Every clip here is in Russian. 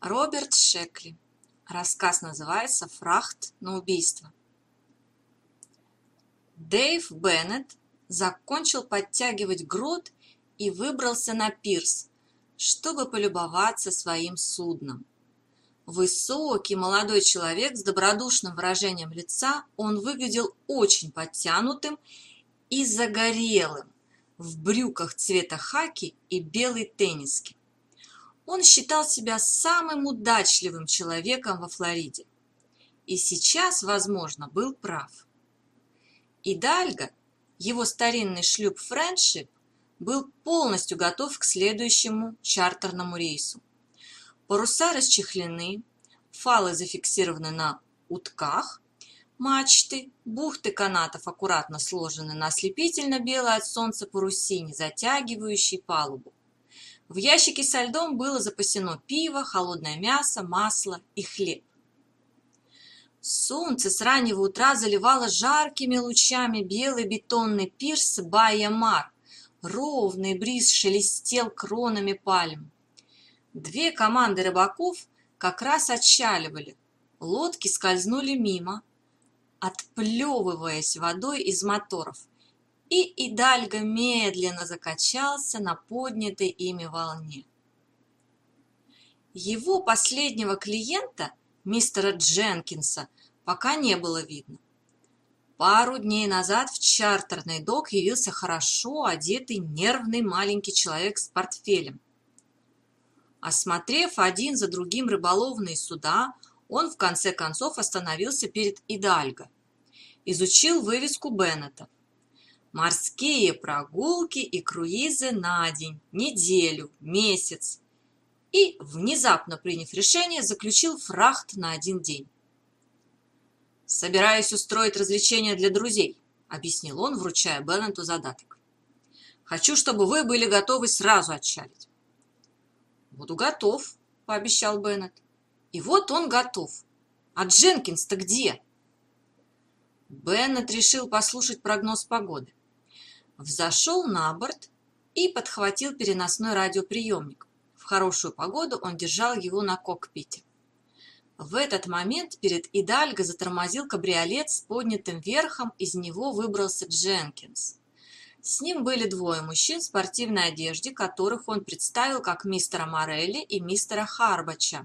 Роберт Шекли. Рассказ называется «Фрахт на убийство». Дэйв Беннет закончил подтягивать грот и выбрался на пирс, чтобы полюбоваться своим судном. Высокий молодой человек с добродушным выражением лица, он выглядел очень подтянутым и загорелым в брюках цвета хаки и белой тенниске. Он считал себя самым удачливым человеком во Флориде. И сейчас, возможно, был прав. Идальго, его старинный шлюп «Френдшип», был полностью готов к следующему чартерному рейсу. Паруса расчехлены, фалы зафиксированы на утках, мачты, бухты канатов аккуратно сложены на ослепительно-белой от солнца парусине, затягивающей палубу. В ящике со льдом было запасено пиво, холодное мясо, масло и хлеб. Солнце с раннего утра заливало жаркими лучами белый бетонный пирс Байя-Мар. Ровный бриз шелестел кронами пальм. Две команды рыбаков как раз отчаливали. Лодки скользнули мимо, отплевываясь водой из моторов. И Идальго медленно закачался на поднятой ими волне. Его последнего клиента, мистера Дженкинса, пока не было видно. Пару дней назад в чартерный док явился хорошо одетый нервный маленький человек с портфелем. Осмотрев один за другим рыболовные суда, он в конце концов остановился перед Идальго. Изучил вывеску Беннета. Морские прогулки и круизы на день, неделю, месяц. И, внезапно приняв решение, заключил фрахт на один день. «Собираюсь устроить развлечения для друзей», — объяснил он, вручая Беннету задаток. «Хочу, чтобы вы были готовы сразу отчалить». «Буду готов», — пообещал Беннет. И вот он готов. А Дженкинс-то где? Беннет решил послушать прогноз погоды. Взошел на борт и подхватил переносной радиоприемник. В хорошую погоду он держал его на кокпите. В этот момент перед Идальго затормозил кабриолет с поднятым верхом, из него выбрался Дженкинс. С ним были двое мужчин в спортивной одежде, которых он представил как мистера Морелли и мистера Харбача.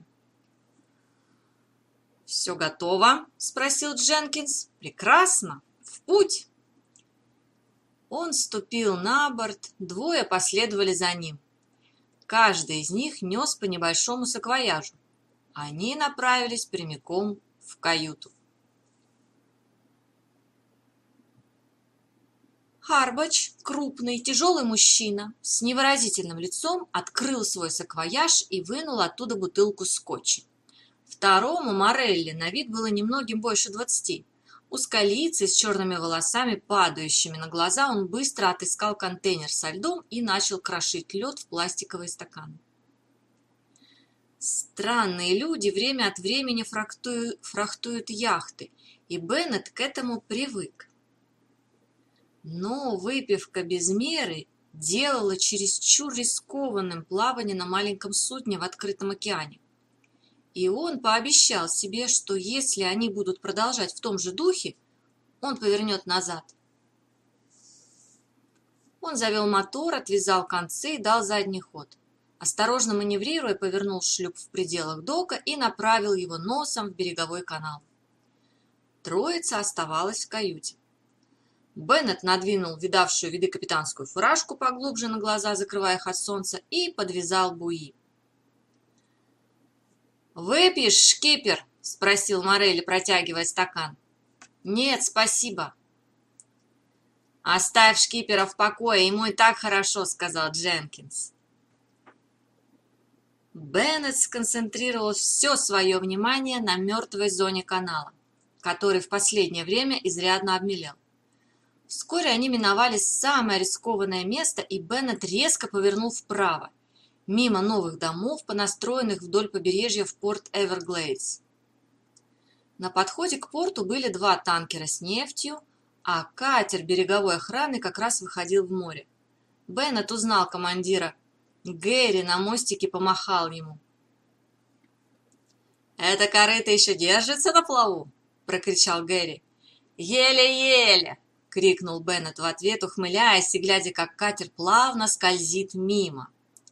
«Все готово?» – спросил Дженкинс. «Прекрасно! В путь!» Он ступил на борт, двое последовали за ним. Каждый из них нес по небольшому саквояжу. Они направились прямиком в каюту. Харбач, крупный, тяжелый мужчина, с невыразительным лицом, открыл свой саквояж и вынул оттуда бутылку скотча. Второму, Морелли, на вид было немногим больше 20. Узколицый, с черными волосами, падающими на глаза, он быстро отыскал контейнер со льдом и начал крошить лед в пластиковые стаканы. Странные люди время от времени фрахтуют яхты, и Беннет к этому привык. Но выпивка без меры делала чересчур рискованным плавание на маленьком судне в открытом океане. И он пообещал себе, что если они будут продолжать в том же духе, он повернет назад. Он завел мотор, отвязал концы и дал задний ход. Осторожно маневрируя, повернул шлюп в пределах дока и направил его носом в береговой канал. Троица оставалась в каюте. Беннет надвинул видавшую виды капитанскую фуражку поглубже на глаза, закрывая их от солнца, и подвязал буи. «Выпьешь, шкипер?» – спросил Морелли, протягивая стакан. «Нет, спасибо». «Оставь шкипера в покое, ему и так хорошо», – сказал Дженкинс. Беннет сконцентрировал все свое внимание на мертвой зоне канала, который в последнее время изрядно обмелел. Вскоре они миновали самое рискованное место, и Беннет резко повернул вправо, мимо новых домов, понастроенных вдоль побережья в порт Эверглейдс. На подходе к порту были два танкера с нефтью, а катер береговой охраны как раз выходил в море. Беннет узнал командира. Гэри на мостике помахал ему. «Это корыто еще держится на плаву?» – прокричал Гэри. «Еле-еле!» – крикнул Беннет в ответ, ухмыляясь и глядя, как катер плавно скользит мимо.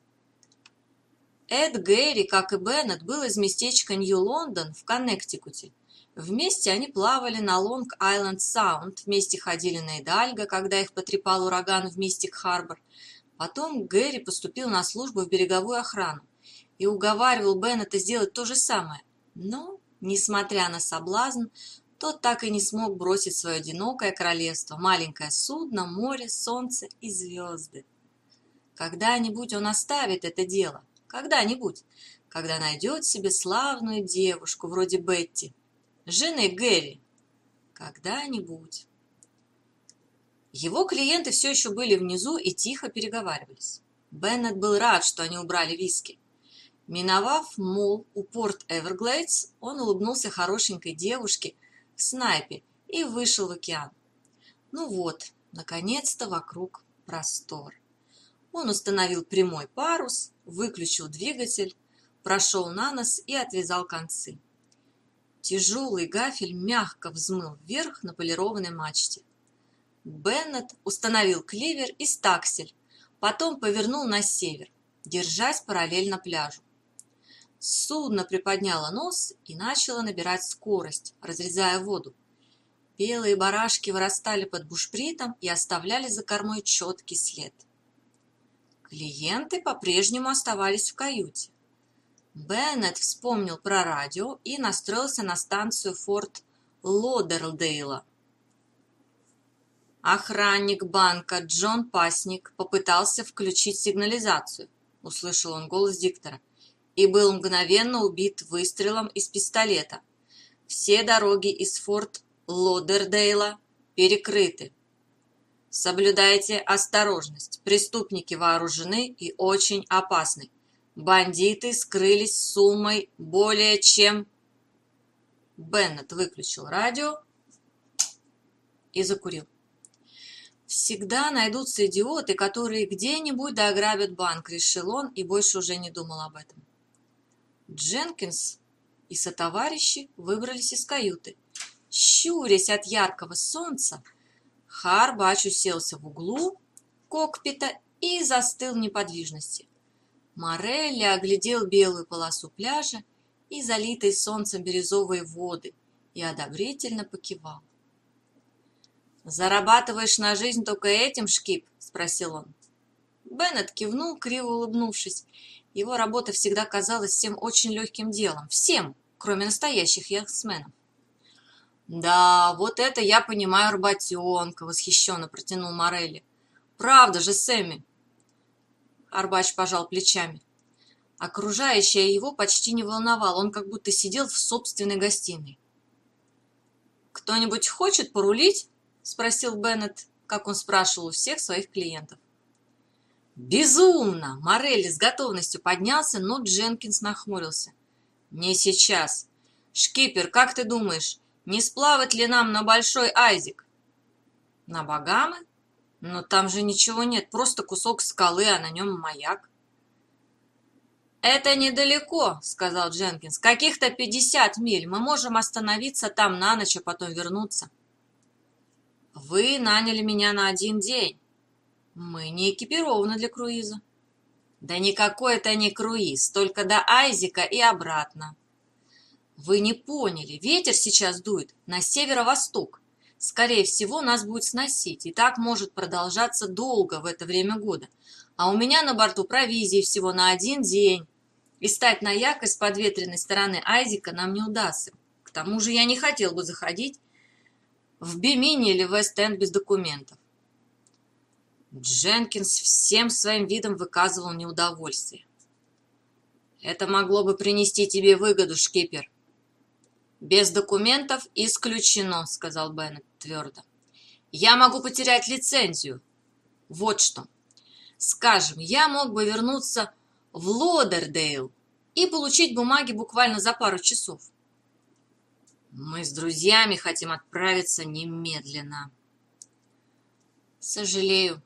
Эд Гэри, как и Беннет, был из местечка Нью-Лондон в Коннектикуте. Вместе они плавали на Лонг-Айленд-Саунд, вместе ходили на Идальго, когда их потрепал ураган в Мистик-Харбор. Потом Гэри поступил на службу в береговую охрану и уговаривал Беннета сделать то же самое. Но, несмотря на соблазн, тот так и не смог бросить свое одинокое королевство, маленькое судно, море, солнце и звезды. Когда-нибудь он оставит это дело, когда-нибудь, когда найдет себе славную девушку вроде Бетти, жены Гэри, когда-нибудь. Его клиенты все еще были внизу и тихо переговаривались. Беннет был рад, что они убрали виски. Миновав мол у порт Эверглейдс, он улыбнулся хорошенькой девушке в снайпе и вышел в океан. Ну вот, наконец-то вокруг простор. Он установил прямой парус, выключил двигатель, прошел на нос и отвязал концы. Тяжелый гафель мягко взмыл вверх на полированной мачте. Беннет установил кливер и стаксель, потом повернул на север, держась параллельно пляжу. Судно приподняло нос и начало набирать скорость, разрезая воду. Белые барашки вырастали под бушпритом и оставляли за кормой четкий след. Клиенты по-прежнему оставались в каюте. Беннет вспомнил про радио и настроился на станцию Форт Лодердейла. Охранник банка Джон Пасник попытался включить сигнализацию, услышал он голос диктора, и был мгновенно убит выстрелом из пистолета. Все дороги из Форт Лодердейла перекрыты. Соблюдайте осторожность. Преступники вооружены и очень опасны. Бандиты скрылись с суммой более чем... Беннет выключил радио и закурил. Всегда найдутся идиоты, которые где-нибудь дограбят банк, решил он и больше уже не думал об этом. Дженкинс и сотоварищи выбрались из каюты. Щурясь от яркого солнца, Харбач уселся в углу кокпита и застыл в неподвижности. Морелли оглядел белую полосу пляжа и залитые солнцем бирюзовые воды и одобрительно покивал. «Зарабатываешь на жизнь только этим, Шкип?» – спросил он. Беннет кивнул, криво улыбнувшись. Его работа всегда казалась всем очень легким делом. Всем, кроме настоящих яхтсменов. «Да, вот это я понимаю, работенка!» – восхищенно протянул Морелли. «Правда же, Сэмми!» Харбач пожал плечами. Окружающее его почти не волновало, он как будто сидел в собственной гостиной. «Кто-нибудь хочет порулить?» – спросил Беннет, как он спрашивал у всех своих клиентов. «Безумно!» – Морелли с готовностью поднялся, но Дженкинс нахмурился. «Не сейчас. Шкипер, как ты думаешь, не сплавать ли нам на Большой Айзек?» «На Багамы? Но там же ничего нет, просто кусок скалы, а на нем маяк». «Это недалеко», — сказал Дженкинс. «Каких-то 50 миль. Мы можем остановиться там на ночь, а потом вернуться». «Вы наняли меня на 1 день. Мы не экипированы для круиза». «Да никакой это не круиз, только до Айзека и обратно». «Вы не поняли. Ветер сейчас дует на северо-восток. Скорее всего, нас будет сносить, и так может продолжаться долго в это время года. А у меня на борту провизии всего на 1 день. И стать на якорь с подветренной стороны Айзека нам не удастся. К тому же я не хотел бы заходить в Бимини или Вест-Энд без документов». Дженкинс всем своим видом выказывал неудовольствие. «Это могло бы принести тебе выгоду, шкипер». «Без документов исключено», — сказал Беннет твердо. «Я могу потерять лицензию. Вот что. Скажем, я мог бы вернуться в Лодердейл и получить бумаги буквально за пару часов. Мы с друзьями хотим отправиться немедленно». «Сожалею».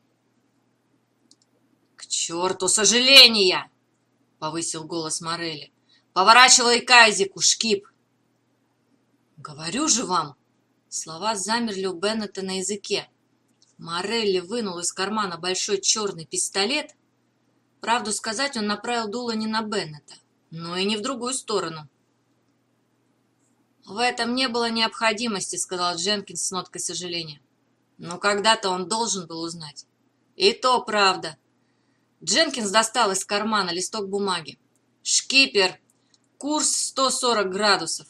«К черту сожаления!» — повысил голос Морелли. Поворачивай к Айзеку, Шкип!» «Говорю же вам!» Слова замерли у Беннета на языке. Морелли вынул из кармана большой черный пистолет. Правду сказать, он направил дуло не на Беннета, но и не в другую сторону. «В этом не было необходимости», — сказал Дженкинс с ноткой сожаления. «Но когда-то он должен был узнать». «И то правда». Дженкинс достал из кармана листок бумаги. «Шкипер, курс 140 градусов».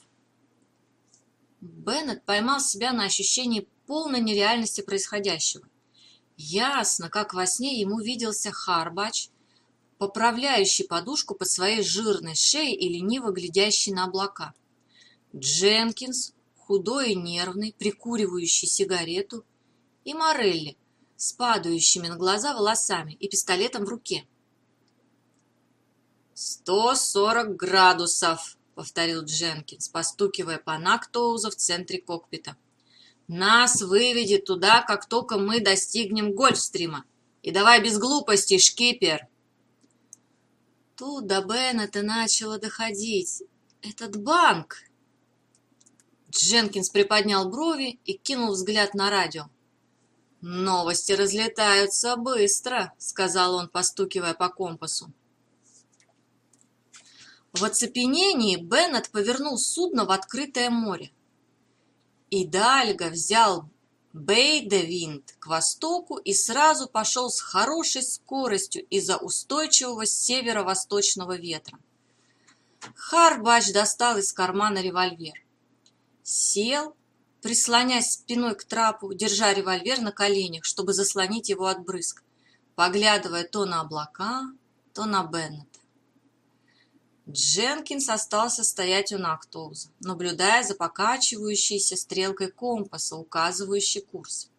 Беннет поймал себя на ощущении полной нереальности происходящего. Ясно, как во сне ему виделся Харбач, поправляющий подушку под своей жирной шеей и лениво глядящий на облака. Дженкинс, худой и нервный, прикуривающий сигарету, и Морелли с падающими на глаза волосами и пистолетом в руке. 140 градусов, повторил Дженкинс, постукивая по Нактоуза в центре кокпита. Нас выведет туда, как только мы достигнем Гольфстрима. И давай без глупостей, Шкипер. Тут до Беннета начало доходить. Этот банк. Дженкинс приподнял брови и кинул взгляд на радио. «Новости разлетаются быстро», — сказал он, постукивая по компасу. В оцепенении Беннет повернул судно в открытое море. Идальго взял Бей-де-Винд к востоку и сразу пошел с хорошей скоростью из-за устойчивого северо-восточного ветра. Харбач достал из кармана револьвер. Сел, прислонясь спиной к трапу, держа револьвер на коленях, чтобы заслонить его от брызг, поглядывая то на облака, то на Беннета. Дженкинс остался стоять у Нактоуза, наблюдая за покачивающейся стрелкой компаса, указывающей курс.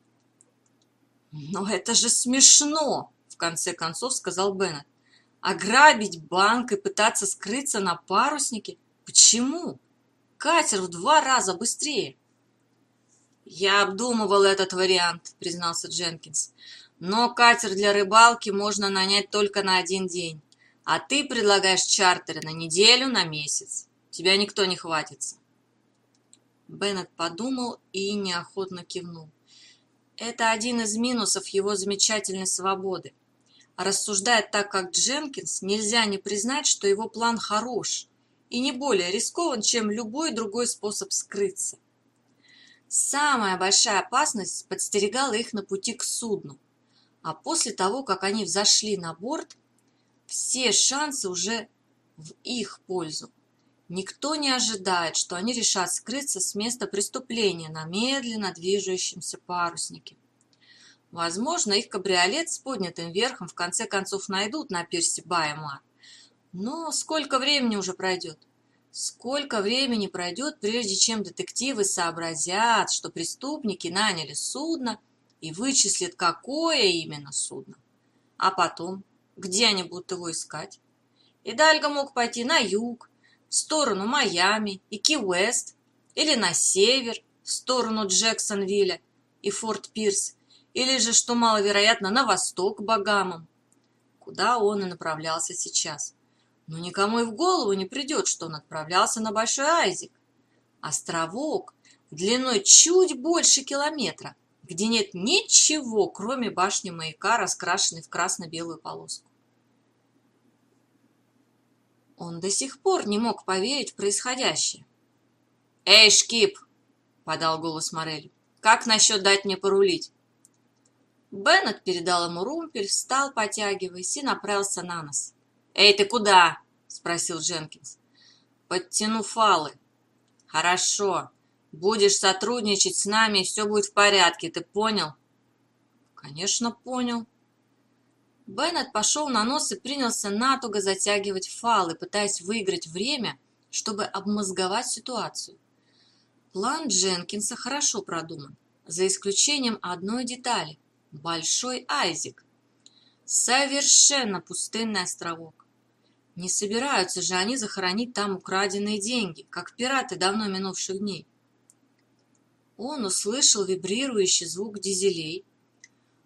«Но это же смешно!» — в конце концов сказал Беннет. «Ограбить банк и пытаться скрыться на паруснике? Почему? Катер в 2 раза быстрее!» «Я обдумывал этот вариант», — признался Дженкинс. «Но катер для рыбалки можно нанять только на 1 день. А ты предлагаешь чартеры на неделю, на месяц. Тебя никто не хватится». Беннет подумал и неохотно кивнул. Это один из минусов его замечательной свободы. Рассуждая так, как Дженкинс, нельзя не признать, что его план хорош и не более рискован, чем любой другой способ скрыться. Самая большая опасность подстерегала их на пути к судну, а после того, как они взошли на борт, все шансы уже в их пользу. Никто не ожидает, что они решат скрыться с места преступления на медленно движущемся паруснике. Возможно, их кабриолет с поднятым верхом в конце концов найдут на пирсе Бая-Мар. Но сколько времени уже пройдет? Сколько времени пройдет, прежде чем детективы сообразят, что преступники наняли судно и вычислят, какое именно судно? А потом, где они будут его искать? Идальго мог пойти на юг, в сторону Майами и Ки-Уэст, или на север, в сторону Джексонвилля и Форт-Пирс, или же, что маловероятно, на восток к Багамам, куда он и направлялся сейчас. Но никому и в голову не придет, что он отправлялся на Большой Айзек. Островок длиной чуть больше километра, где нет ничего, кроме башни маяка, раскрашенной в красно-белую полоску. Он до сих пор не мог поверить в происходящее. «Эй, Шкип!» — подал голос Морелли. «Как насчет дать мне порулить?» Беннет передал ему румпель, встал, потягиваясь, и направился на нос. «Эй, ты куда?» — спросил Дженкинс. «Подтяну фалы». «Хорошо. Будешь сотрудничать с нами, и все будет в порядке, ты понял?» «Конечно, понял». Беннет пошел на нос и принялся натуго затягивать фалы, пытаясь выиграть время, чтобы обмозговать ситуацию. План Дженкинса хорошо продуман, за исключением одной детали – Большой Айзек. Совершенно пустынный островок. Не собираются же они захоронить там украденные деньги, как пираты давно минувших дней. Он услышал вибрирующий звук дизелей.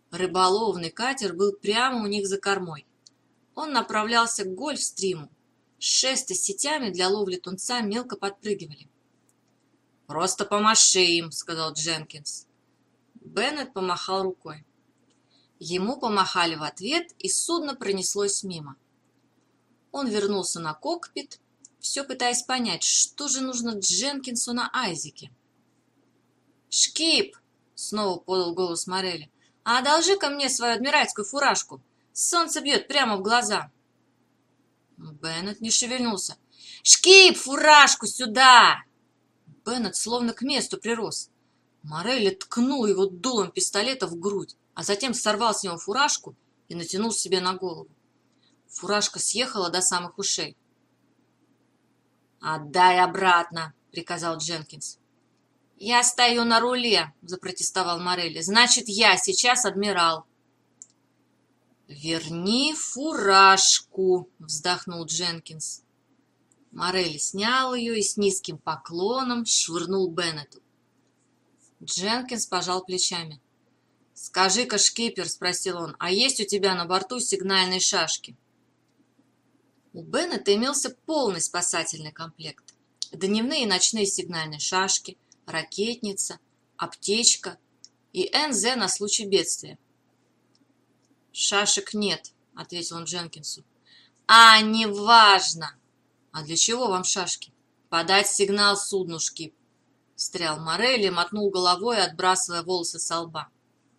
Рыболовный катер был прямо у них за кормой. Он направлялся к Гольфстриму, Шесты с сетями для ловли тунца мелко подпрыгивали. «Просто помаши им», — сказал Дженкинс. Беннет помахал рукой. Ему помахали в ответ, и судно пронеслось мимо. Он вернулся на кокпит, все пытаясь понять, что же нужно Дженкинсу на Айзеке. «Шкип!» — снова подал голос Морелли. «А одолжи-ка мне свою адмиральскую фуражку. Солнце бьет прямо в глаза». Беннет не шевельнулся. «Шкип, фуражку сюда!» Беннет словно к месту прирос. Морелли ткнул его дулом пистолета в грудь, а затем сорвал с него фуражку и натянул себе на голову. Фуражка съехала до самых ушей. «Отдай обратно!» — приказал Дженкинс. «Я стою на руле!» — запротестовал Морелли. «Значит, я сейчас адмирал!» «Верни фуражку!» — вздохнул Дженкинс. Морелли снял ее и с низким поклоном швырнул Беннету. Дженкинс пожал плечами. «Скажи-ка, шкипер, — спросил он, — а есть у тебя на борту сигнальные шашки?» У Беннета имелся полный спасательный комплект. Дневные и ночные сигнальные шашки, ракетница, аптечка и НЗ на случай бедствия. «Шашек нет», — ответил он Дженкинсу. «А, неважно! А для чего вам шашки?» «Подать сигнал судну, шкип», — встрял Морелли и мотнул головой, отбрасывая волосы со лба.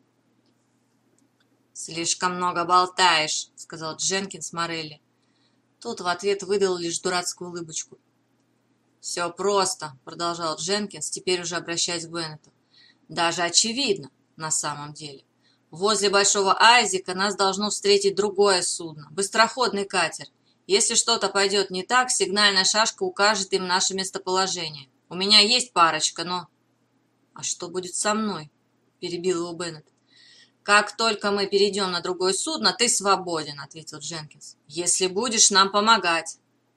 «Слишком много болтаешь», — сказал Дженкинс Морелли. Тот в ответ выдал лишь дурацкую улыбочку. «Все просто», — продолжал Дженкинс, теперь уже обращаясь к Беннету. «Даже очевидно, на самом деле. Возле Большого Айзека нас должно встретить другое судно, быстроходный катер. Если что-то пойдет не так, сигнальная шашка укажет им наше местоположение. У меня есть парочка, но...» «А что будет со мной?» — перебил его Беннет. «Как только мы перейдем на другое судно, ты свободен», — ответил Дженкинс. «Если будешь нам помогать».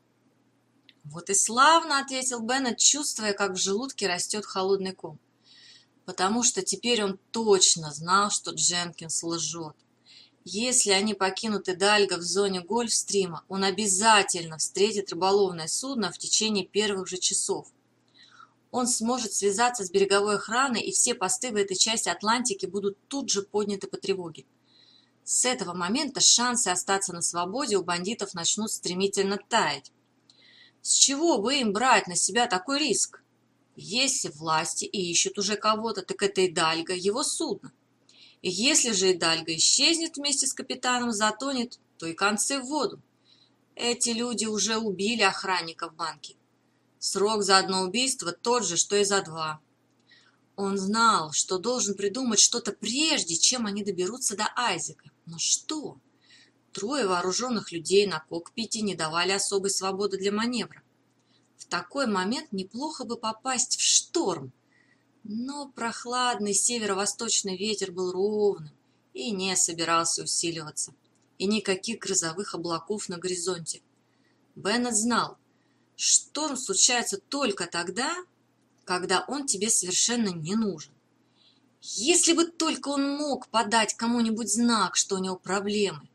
«Вот и славно», — ответил Беннет, чувствуя, как в желудке растет холодный ком. Потому что теперь он точно знал, что Дженкинс лжет. Если они покинут Идальго в зоне Гольфстрима, он обязательно встретит рыболовное судно в течение первых же часов. Он сможет связаться с береговой охраной, и все посты в этой части Атлантики будут тут же подняты по тревоге. С этого момента шансы остаться на свободе у бандитов начнут стремительно таять. С чего бы им брать на себя такой риск? Если власти ищут уже кого-то, так это Идальго, его судно. И если же Идальго исчезнет вместе с капитаном, затонет, то и концы в воду. Эти люди уже убили охранника в банке. Срок за одно убийство тот же, что и за два. Он знал, что должен придумать что-то прежде, чем они доберутся до Айзека. Но что? Трое вооруженных людей на кокпите не давали особой свободы для маневра. В такой момент неплохо бы попасть в шторм. Но прохладный северо-восточный ветер был ровным и не собирался усиливаться. И никаких грозовых облаков на горизонте. Беннет знал, шторм случается только тогда, когда он тебе совершенно не нужен. Если бы только он мог подать кому-нибудь знак, что у него проблемы.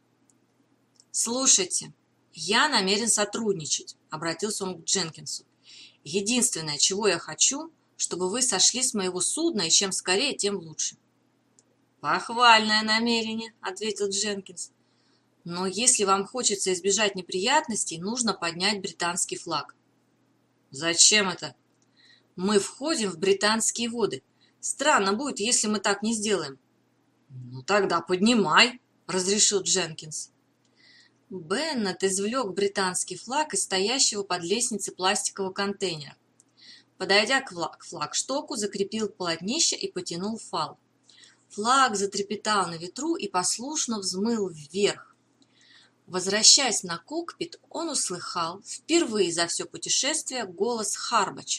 «Слушайте, я намерен сотрудничать», — обратился он к Дженкинсу. «Единственное, чего я хочу, чтобы вы сошли с моего судна, и чем скорее, тем лучше». «Похвальное намерение», — ответил Дженкинс. «Но если вам хочется избежать неприятностей, нужно поднять британский флаг». «Зачем это?» «Мы входим в британские воды. Странно будет, если мы так не сделаем». «Ну тогда поднимай», — разрешил Дженкинс. Беннет извлек британский флаг из стоящего под лестницей пластикового контейнера. Подойдя к флагштоку, закрепил полотнище и потянул фал. Флаг затрепетал на ветру и послушно взмыл вверх. Возвращаясь на кокпит, он услыхал впервые за все путешествие голос Харбача.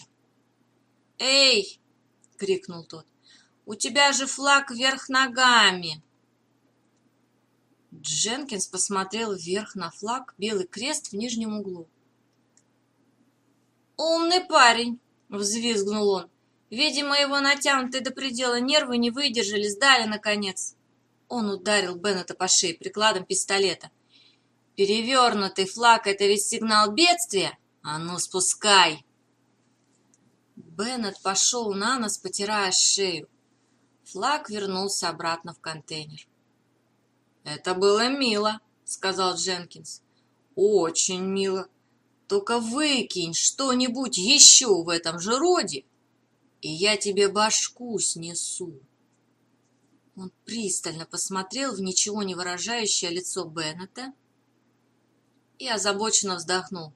«Эй!» — крикнул тот. «У тебя же флаг вверх ногами!» Дженкинс посмотрел вверх на флаг, белый крест в нижнем углу. «Умный парень!» — взвизгнул он. «Видимо, его натянутые до предела нервы не выдержали, сдали, наконец!» Он ударил Беннета по шее прикладом пистолета. Перевернутый флаг — это ведь сигнал бедствия? А ну, спускай!» Беннет пошел на нос, потирая шею. Флаг вернулся обратно в контейнер. «Это было мило», — сказал Дженкинс. «Очень мило. Только выкинь что-нибудь еще в этом же роде, и я тебе башку снесу». Он пристально посмотрел в ничего не выражающее лицо Беннета и озабоченно вздохнул.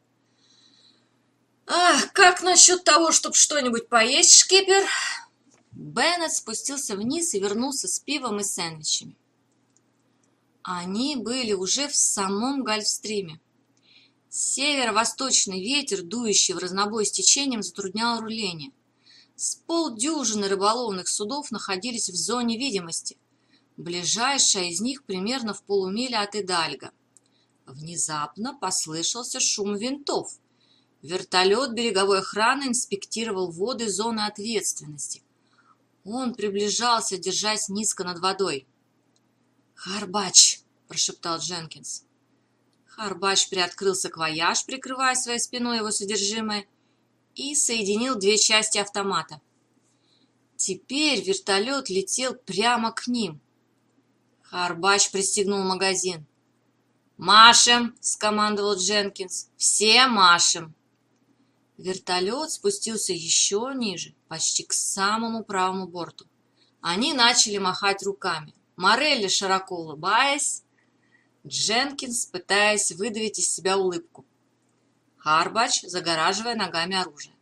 «Ах, как насчет того, чтобы что-нибудь поесть, шкипер?» Беннет спустился вниз и вернулся с пивом и сэндвичами. Они были уже в самом Гольфстриме. Северо-восточный ветер, дующий в разнобой с течением, затруднял руление. С полдюжины рыболовных судов находились в зоне видимости. Ближайшая из них примерно в полумиле от Идальго. Внезапно послышался шум винтов. Вертолет береговой охраны инспектировал воды зоны ответственности. Он приближался, держась низко над водой. «Харбач!» – прошептал Дженкинс. Харбач приоткрыл саквояж, прикрывая своей спиной его содержимое, и соединил две части автомата. Теперь вертолет летел прямо к ним. Харбач пристегнул магазин. «Машем!» – скомандовал Дженкинс. «Все машем!» Вертолет спустился еще ниже, почти к самому правому борту. Они начали махать руками. Морелли, широко улыбаясь, Дженкинс, пытаясь выдавить из себя улыбку. Харбач, загораживая ногами оружие.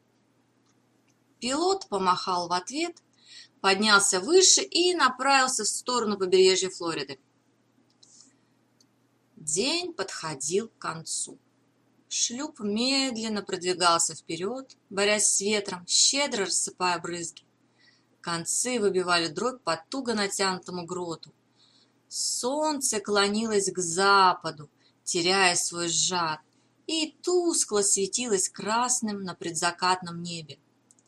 Пилот помахал в ответ, поднялся выше и направился в сторону побережья Флориды. День подходил к концу. Шлюп медленно продвигался вперед, борясь с ветром, щедро рассыпая брызги. Концы выбивали дробь по туго натянутому гроту. Солнце клонилось к западу, теряя свой жар, и тускло светилось красным на предзакатном небе.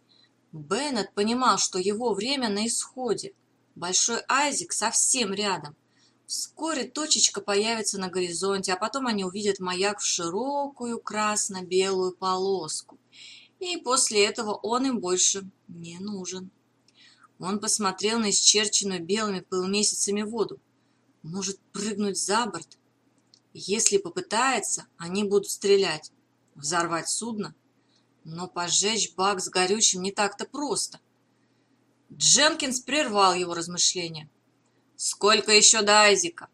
Беннет понимал, что его время на исходе. Большой Айзек совсем рядом. Вскоре точечка появится на горизонте, а потом они увидят маяк в широкую красно-белую полоску. И после этого он им больше не нужен. Он посмотрел на исчерченную белыми полумесяцами воду. Может прыгнуть за борт? Если попытается, они будут стрелять. Взорвать судно? Но пожечь бак с горючим не так-то просто. Дженкинс прервал его размышления. «Сколько еще до Айзека?»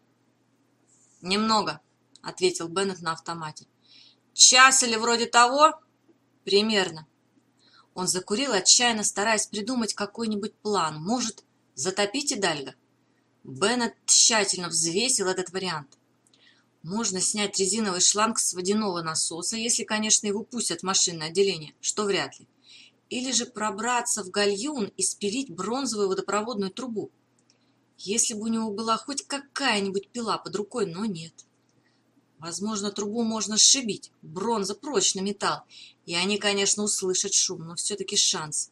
«Немного», — ответил Беннет на автомате. «Час или вроде того?» «Примерно». Он закурил, отчаянно стараясь придумать какой-нибудь план. Может, затопить Идальго? Беннет тщательно взвесил этот вариант. Можно снять резиновый шланг с водяного насоса, если, конечно, его пустят в машинное отделение, что вряд ли. Или же пробраться в гальюн и спилить бронзовую водопроводную трубу. Если бы у него была хоть какая-нибудь пила под рукой, но нет. Возможно, трубу можно сшибить, бронза прочный металл, и они, конечно, услышат шум, но все-таки шанс.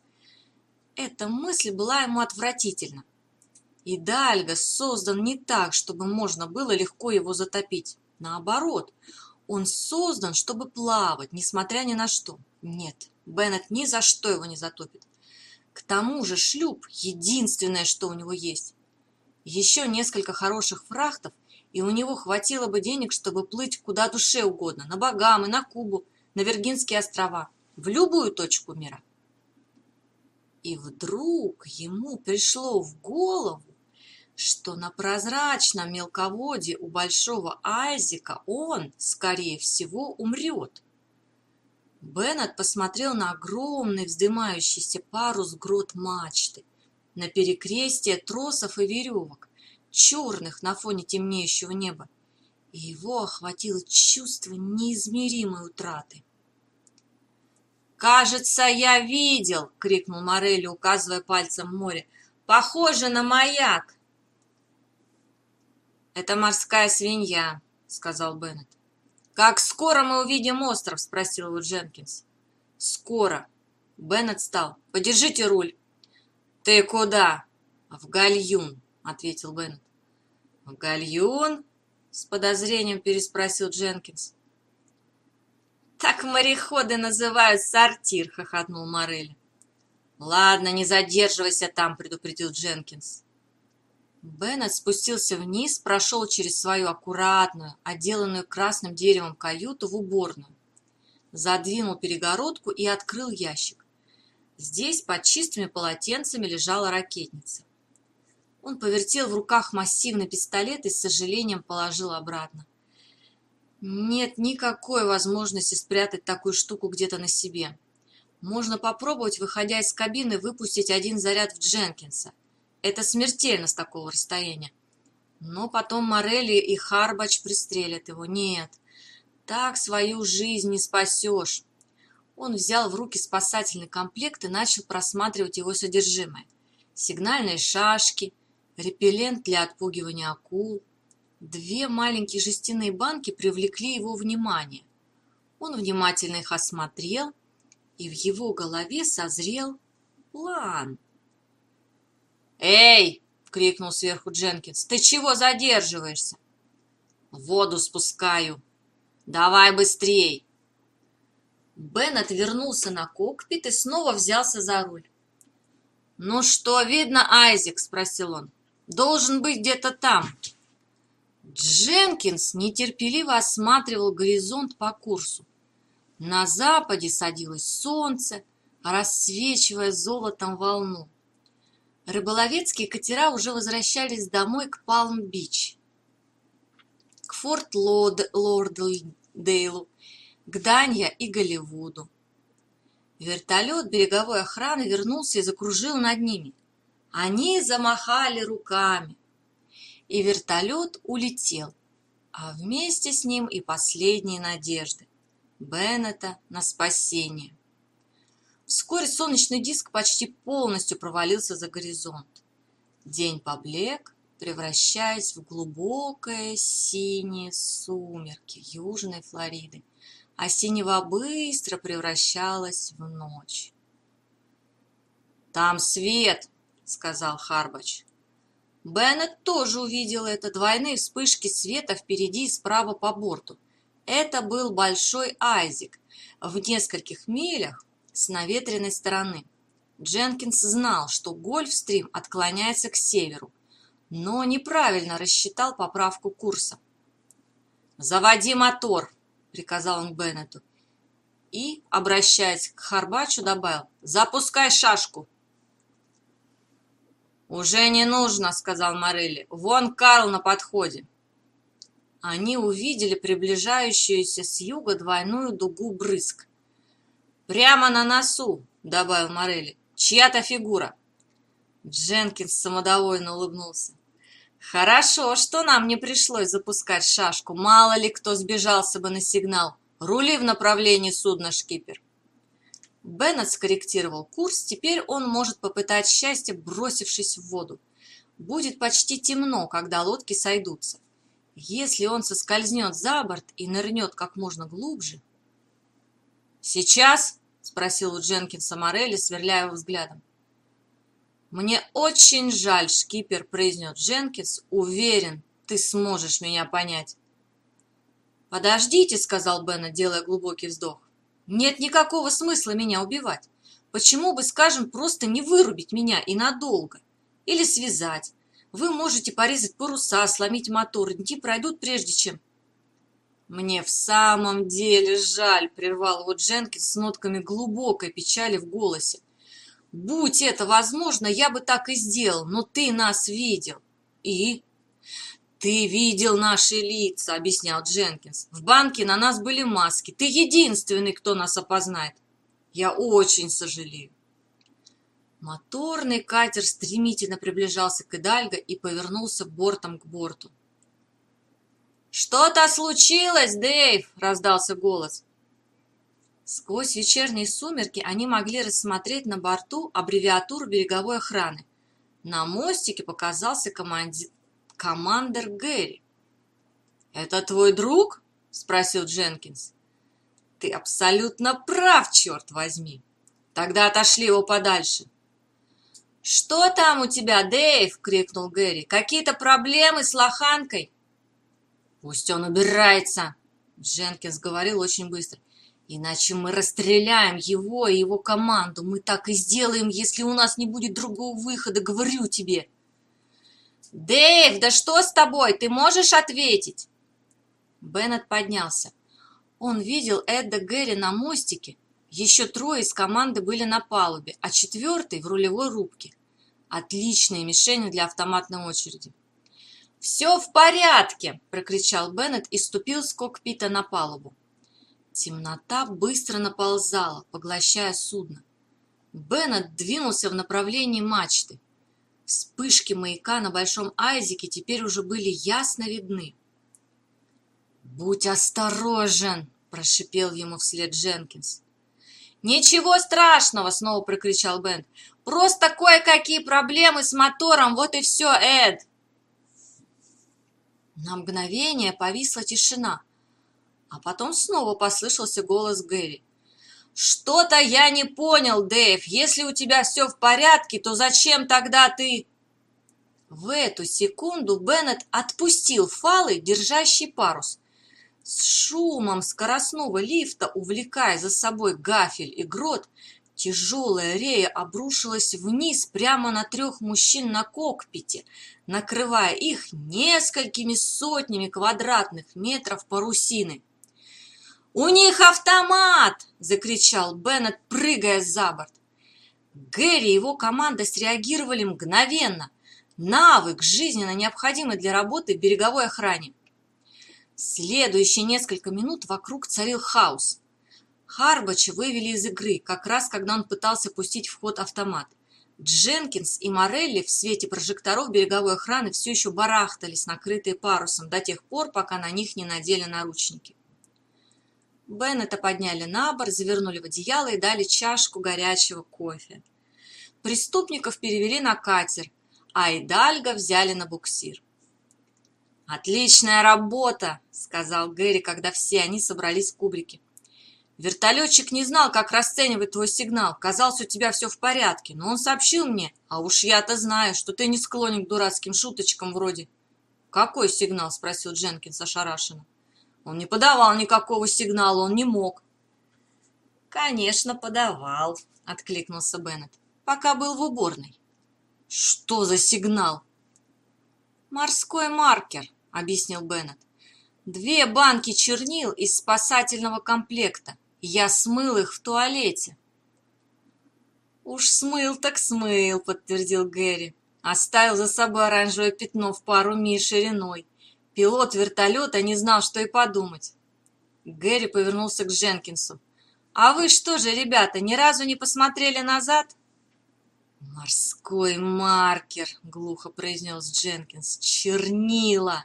Эта мысль была ему отвратительна. Идальго создан не так, чтобы можно было легко его затопить. Наоборот, он создан, чтобы плавать, несмотря ни на что. Нет, Беннет ни за что его не затопит. К тому же шлюп — единственное, что у него есть. Еще несколько хороших фрахтов, и у него хватило бы денег, чтобы плыть куда душе угодно, на Багамы, на Кубу, на Виргинские острова, в любую точку мира. И вдруг ему пришло в голову, что на прозрачном мелководье у Большого Айзека он, скорее всего, умрет. Беннет посмотрел на огромный вздымающийся парус грот мачты, на перекрестие тросов и веревок, черных на фоне темнеющего неба, и его охватило чувство неизмеримой утраты. «Кажется, я видел!» — крикнул Морелли, указывая пальцем в море. «Похоже на маяк!» «Это морская свинья», — сказал Беннет. «Как скоро мы увидим остров?» — спросил его Дженкинс. «Скоро». Беннет встал. «Подержите руль». «Ты куда?» «В гальюн», — ответил Беннет. «В гальюн?» С подозрением переспросил Дженкинс. Так мореходы называют сортир, хохотнул Морелли. Ладно, не задерживайся там, предупредил Дженкинс. Беннет спустился вниз, прошел через свою аккуратную, отделанную красным деревом каюту в уборную, задвинул перегородку и открыл ящик. Здесь под чистыми полотенцами лежала ракетница. Он повертел в руках массивный пистолет и с сожалением положил обратно. Нет никакой возможности спрятать такую штуку где-то на себе. Можно попробовать, выходя из кабины, выпустить один заряд в Дженкинса. Это смертельно с такого расстояния. Но потом Морелли и Харбач пристрелят его. Нет, так свою жизнь не спасешь. Он взял в руки спасательный комплект и начал просматривать его содержимое. Сигнальные шашки, репеллент для отпугивания акул. 2 маленькие жестяные банки привлекли его внимание. Он внимательно их осмотрел, и в его голове созрел план. «Эй!» — крикнул сверху Дженкинс. «Ты чего задерживаешься?» «Воду спускаю. Давай быстрей!» Беннет вернулся на кокпит и снова взялся за руль. «Ну что, видно, Айзек?» — спросил он. «Должен быть где-то там». Дженкинс нетерпеливо осматривал горизонт по курсу. На западе садилось солнце, рассвечивая золотом волну. Рыболовецкие катера уже возвращались домой к Палм-Бич, к Форт-Лордейлу, к Данья и Голливуду. Вертолет береговой охраны вернулся и закружил над ними. Они замахали руками, и вертолет улетел, а вместе с ним и последние надежды Беннета на спасение. Вскоре солнечный диск почти полностью провалился за горизонт. День поблек, превращаясь в глубокое синие сумерки Южной Флориды, а синева быстро превращалась в ночь. «Там свет!» — сказал Харбач. Беннет тоже увидел это, двойные вспышки света впереди и справа по борту. Это был Большой Айзек в нескольких милях с наветренной стороны. Дженкинс знал, что Гольфстрим отклоняется к северу, но неправильно рассчитал поправку курса. «Заводи мотор!» — приказал он Беннету. И, обращаясь к Харбачу, добавил: «Запускай шашку!» «Уже не нужно», — сказал Морелли. «Вон Карл на подходе». Они увидели приближающуюся с юга двойную дугу брызг. «Прямо на носу», — добавил Морелли. «Чья-то фигура». Дженкинс самодовольно улыбнулся. «Хорошо, что нам не пришлось запускать шашку. Мало ли кто сбежался бы на сигнал. Рули в направлении судна, шкипер». Беннет скорректировал курс. Теперь он может попытать счастье, бросившись в воду. Будет почти темно, когда лодки сойдутся. Если он соскользнет за борт и нырнет как можно глубже... «Сейчас?» — спросил у Дженкинса Морелли, сверляя его взглядом. «Мне очень жаль, шкипер», — произнес Дженкинс. «Уверен, ты сможешь меня понять». «Подождите», — сказал Беннет, делая глубокий вздох. «Нет никакого смысла меня убивать. Почему бы, скажем, просто не вырубить меня и надолго? Или связать? Вы можете порезать паруса, сломить мотор, дни пройдут, прежде чем...» «Мне в самом деле жаль», — прервал его Дженкинс с нотками глубокой печали в голосе. «Будь это возможно, я бы так и сделал, но ты нас видел». «И?» «Ты видел наши лица», — объяснял Дженкинс. «В банке на нас были маски. Ты единственный, кто нас опознает. Я очень сожалею». Моторный катер стремительно приближался к Идальго и повернулся бортом к борту. «Что-то случилось, Дэйв!» — раздался голос. Сквозь вечерние сумерки они могли рассмотреть на борту аббревиатуру береговой охраны. На мостике показался командир Гэри. «Это твой друг?» — спросил Дженкинс. «Ты абсолютно прав, черт возьми! Тогда отошли его подальше». «Что там у тебя, Дэйв?» — крикнул Гэри. «Какие-то проблемы с лоханкой?» Пусть он убирается, Дженкинс говорил очень быстро. Иначе мы расстреляем его и его команду. Мы так и сделаем, если у нас не будет другого выхода, говорю тебе. Дэйв, да что с тобой? Ты можешь ответить? Беннет поднялся. Он видел Эда Гэри на мостике. Еще трое из команды были на палубе, а четвертый в рулевой рубке. Отличные мишени для автоматной очереди. «Все в порядке!» – прокричал Беннет и ступил с кокпита на палубу. Темнота быстро наползала, поглощая судно. Беннет двинулся в направлении мачты. Вспышки маяка на Большом Айзеке теперь уже были ясно видны. «Будь осторожен!» – прошипел ему вслед Дженкинс. «Ничего страшного!» – снова прокричал Беннет. «Просто кое-какие проблемы с мотором, вот и все, Эд!» На мгновение повисла тишина, а потом снова послышался голос Гэри. «Что-то я не понял, Дэйв. Если у тебя все в порядке, то зачем тогда ты...» В эту секунду Беннет отпустил фалы, держащий парус. С шумом скоростного лифта, увлекая за собой гафель и грот, тяжелая рея обрушилась вниз прямо на 3 мужчин на кокпите, накрывая их несколькими сотнями квадратных метров парусины. «У них автомат!» – закричал Беннет, прыгая за борт. Гэри и его команда среагировали мгновенно. Навык, жизненно необходимый для работы в береговой охране. Следующие несколько минут вокруг царил хаос. Харбача вывели из игры, как раз когда он пытался пустить в ход автомат. Дженкинс и Морелли в свете прожекторов береговой охраны все еще барахтались, накрытые парусом, до тех пор, пока на них не надели наручники. Беннета подняли на борт, завернули в одеяло и дали чашку горячего кофе. Преступников перевели на катер, а Идальго взяли на буксир. «Отличная работа!» – сказал Гэри, когда все они собрались в кубрике. «Вертолетчик не знал, как расценивать твой сигнал. Казалось, у тебя все в порядке, но он сообщил мне, а уж я-то знаю, что ты не склонен к дурацким шуточкам вроде...» «Какой сигнал?» – спросил Дженкинс ошарашенно. «Он не подавал никакого сигнала, он не мог». «Конечно, подавал», – откликнулся Беннет, – «пока был в уборной». «Что за сигнал?» «Морской маркер», – объяснил Беннет. 2 банки чернил из спасательного комплекта. Я смыл их в туалете». «Уж смыл так смыл», – подтвердил Гэри. «Оставил за собой оранжевое пятно в пару миль шириной. Пилот вертолета не знал, что и подумать». Гэри повернулся к Дженкинсу. «А вы что же, ребята, ни разу не посмотрели назад?» «Морской маркер», — глухо произнес Дженкинс. «Чернила».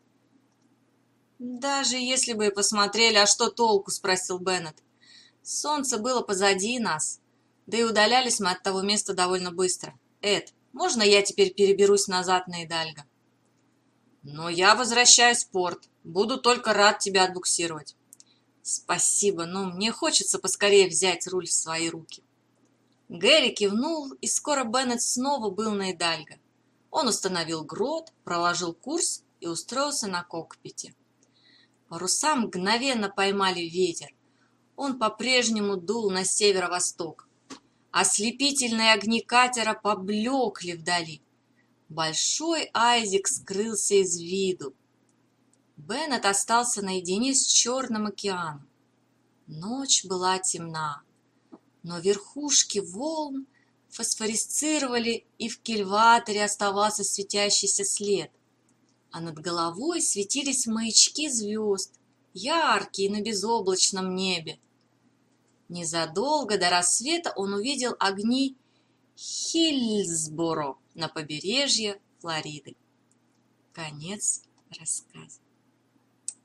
«Даже если бы и посмотрели, а что толку?» — спросил Беннет. «Солнце было позади нас, да и удалялись мы от того места довольно быстро. Эд, можно я теперь переберусь назад на Идальго?» «Но я возвращаюсь в порт. Буду только рад тебя отбуксировать». «Спасибо, но мне хочется поскорее взять руль в свои руки». Гэри кивнул, и скоро Беннет снова был на Идальго. Он установил грот, проложил курс и устроился на кокпите. Паруса мгновенно поймали ветер. Он по-прежнему дул на северо-восток. Ослепительные огни катера поблекли вдали. Большой Айзек скрылся из виду. Беннет остался наедине с Черным океаном. Ночь была темна, но верхушки волн фосфорисцировали, и в кильваторе оставался светящийся след, а над головой светились маячки звезд, яркие на безоблачном небе. Незадолго до рассвета он увидел огни Хиллсборо на побережье Флориды. Конец рассказа.